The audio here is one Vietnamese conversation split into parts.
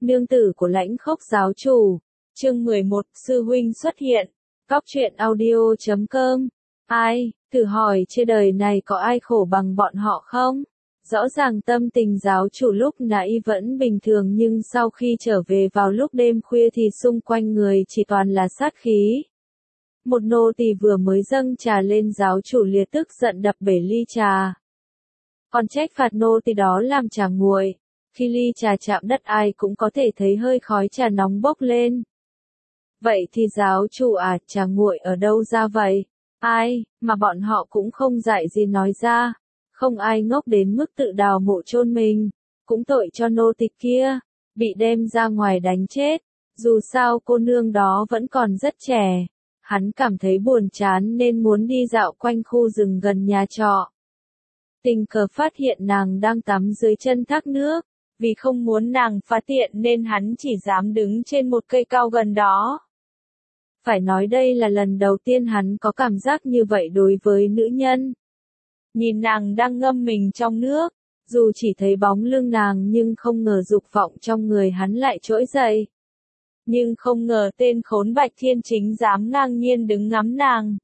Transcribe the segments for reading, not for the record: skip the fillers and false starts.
Nương tử của Lãnh Khốc giáo chủ. Chương 11, sư huynh xuất hiện. Cóc truyện audio.com. Ai, thử hỏi trên đời này có ai khổ bằng bọn họ không? Rõ ràng tâm tình giáo chủ lúc nãy vẫn bình thường nhưng sau khi trở về vào lúc đêm khuya thì xung quanh người chỉ toàn là sát khí. Một nô tỳ vừa mới dâng trà lên giáo chủ liệt tức giận đập bể ly trà. Còn trách phạt nô tỳ đó làm trà nguội. Khi ly trà chạm đất ai cũng có thể thấy hơi khói trà nóng bốc lên. Vậy thì giáo chủ à, trà nguội ở đâu ra vậy? Ai, mà bọn họ cũng không dạy gì nói ra. Không ai ngốc đến mức tự đào mộ chôn mình. Cũng tội cho nô tỳ kia, bị đem ra ngoài đánh chết. Dù sao cô nương đó vẫn còn rất trẻ. Hắn cảm thấy buồn chán nên muốn đi dạo quanh khu rừng gần nhà trọ. Tình cờ phát hiện nàng đang tắm dưới chân thác nước. Vì không muốn nàng phát hiện nên hắn chỉ dám đứng trên một cây cao gần đó. Phải nói đây là lần đầu tiên hắn có cảm giác như vậy đối với nữ nhân. Nhìn nàng đang ngâm mình trong nước, dù chỉ thấy bóng lưng nàng nhưng không ngờ dục vọng trong người hắn lại trỗi dậy. Nhưng không ngờ tên khốn Bạch Thiên Chính dám ngang nhiên đứng ngắm nàng.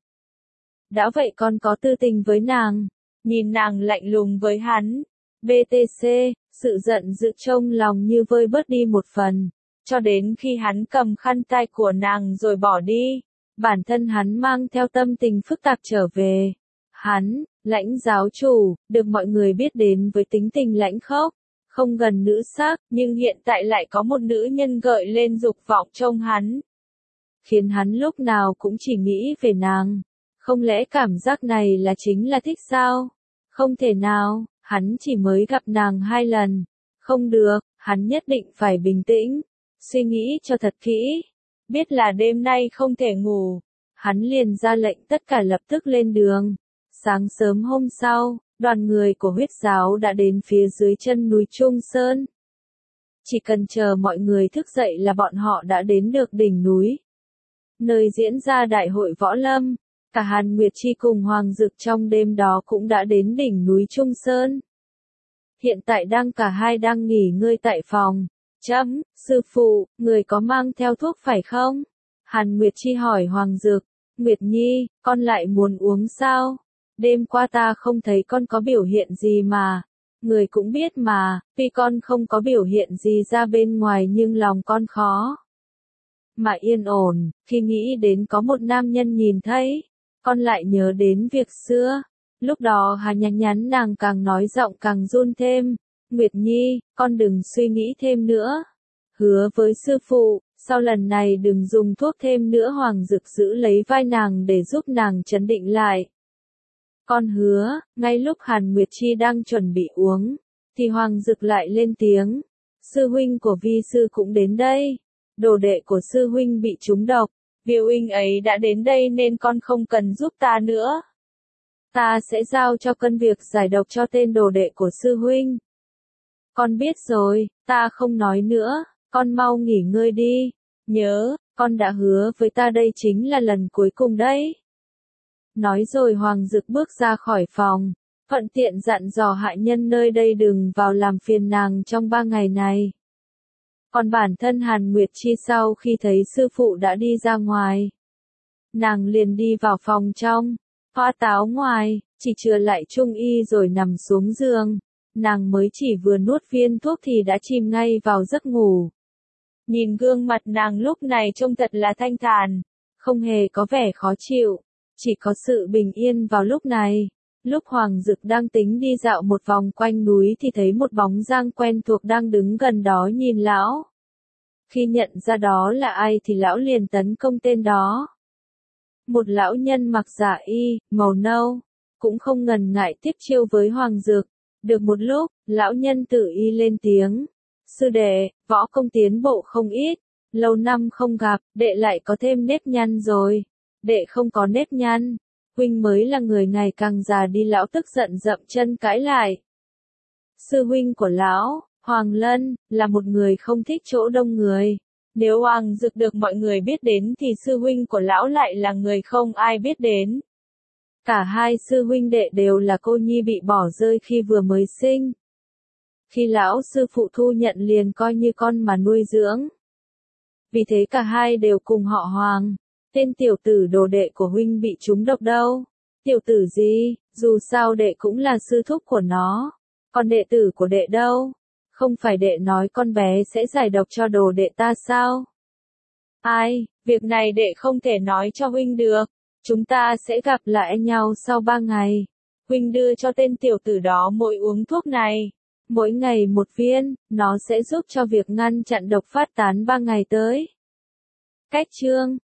Đã vậy còn có tư tình với nàng, nhìn nàng lạnh lùng với hắn. BTC, sự giận dữ trong lòng như vơi bớt đi một phần, cho đến khi hắn cầm khăn tay của nàng rồi bỏ đi, bản thân hắn mang theo tâm tình phức tạp trở về. Hắn, Lãnh giáo chủ, được mọi người biết đến với tính tình lãnh khốc, không gần nữ sắc, nhưng hiện tại lại có một nữ nhân gợi lên dục vọng trong hắn. Khiến hắn lúc nào cũng chỉ nghĩ về nàng. Không lẽ cảm giác này là chính là thích sao? Không thể nào. Hắn chỉ mới gặp nàng 2 lần. Không được, hắn nhất định phải bình tĩnh. Suy nghĩ cho thật kỹ. Biết là đêm nay không thể ngủ. Hắn liền ra lệnh tất cả lập tức lên đường. Sáng sớm hôm sau, đoàn người của huyết giáo đã đến phía dưới chân núi Trung Sơn. Chỉ cần chờ mọi người thức dậy là bọn họ đã đến được đỉnh núi. Nơi diễn ra đại hội võ lâm. Cả Hàn Nguyệt Chi cùng Hoàng Dực trong đêm đó cũng đã đến đỉnh núi Trung Sơn. Hiện tại cả hai đang nghỉ ngơi tại phòng. Sư phụ, người có mang theo thuốc phải không? Hàn Nguyệt Chi hỏi Hoàng Dực. Nguyệt Nhi, con lại muốn uống sao? Đêm qua ta không thấy con có biểu hiện gì mà. Người cũng biết mà, tuy con không có biểu hiện gì ra bên ngoài nhưng lòng con khó mà yên ổn, khi nghĩ đến có một nam nhân nhìn thấy. Con lại nhớ đến việc xưa. Lúc đó hắn nhắn nàng càng nói giọng càng run thêm. Nguyệt Nhi, con đừng suy nghĩ thêm nữa. Hứa với sư phụ, sau lần này đừng dùng thuốc thêm nữa. Hoàng Dực giữ lấy vai nàng để giúp nàng trấn định lại. Con hứa. Ngay lúc Hàn Nguyệt Chi đang chuẩn bị uống, thì Hoàng Dực lại lên tiếng. Sư huynh của vi sư cũng đến đây. Đồ đệ của sư huynh bị trúng độc. Viu huynh ấy đã đến đây nên con không cần giúp ta nữa. Ta sẽ giao cho cân việc giải độc cho tên đồ đệ của sư huynh. Con biết rồi, ta không nói nữa, con mau nghỉ ngơi đi. Nhớ, con đã hứa với ta đây chính là lần cuối cùng đấy. Nói rồi Hoàng Dực bước ra khỏi phòng, thuận tiện dặn dò hạ nhân nơi đây đừng vào làm phiền nàng trong 3 ngày này. Còn bản thân Hàn Nguyệt Chi sau khi thấy sư phụ đã đi ra ngoài, nàng liền đi vào phòng trong, hoa táo ngoài, chỉ chừa lại trung y rồi nằm xuống giường. Nàng mới chỉ vừa nuốt viên thuốc thì đã chìm ngay vào giấc ngủ. Nhìn gương mặt nàng lúc này trông thật là thanh thản, không hề có vẻ khó chịu, chỉ có sự bình yên vào lúc này. Lúc Hoàng Dực đang tính đi dạo một vòng quanh núi thì thấy một bóng dáng quen thuộc đang đứng gần đó nhìn lão. Khi nhận ra đó là ai thì lão liền tấn công tên đó. Một lão nhân mặc dạ y, màu nâu, cũng không ngần ngại tiếp chiêu với Hoàng Dực. Được một lúc, lão nhân tự y lên tiếng. Sư đệ, võ công tiến bộ không ít. Lâu năm không gặp, đệ lại có thêm nếp nhăn rồi. Đệ không có nếp nhăn. Huynh mới là người ngày càng già đi. Lão tức giận dậm chân cãi lại. Sư huynh của lão, Hoàng Lân, là một người không thích chỗ đông người. Nếu Hoàng Dực được mọi người biết đến thì sư huynh của lão lại là người không ai biết đến. Cả hai sư huynh đệ đều là cô nhi bị bỏ rơi khi vừa mới sinh. Khi lão sư phụ thu nhận liền coi như con mà nuôi dưỡng. Vì thế cả hai đều cùng họ Hoàng. Tên tiểu tử đồ đệ của huynh bị trúng độc đâu? Tiểu tử gì, dù sao đệ cũng là sư thúc của nó. Còn đệ tử của đệ đâu? Không phải đệ nói con bé sẽ giải độc cho đồ đệ ta sao? Ai, việc này đệ không thể nói cho huynh được. Chúng ta sẽ gặp lại nhau sau 3 ngày. Huynh đưa cho tên tiểu tử đó mỗi uống thuốc này. Mỗi ngày một viên, nó sẽ giúp cho việc ngăn chặn độc phát tán 3 ngày tới. Cách chương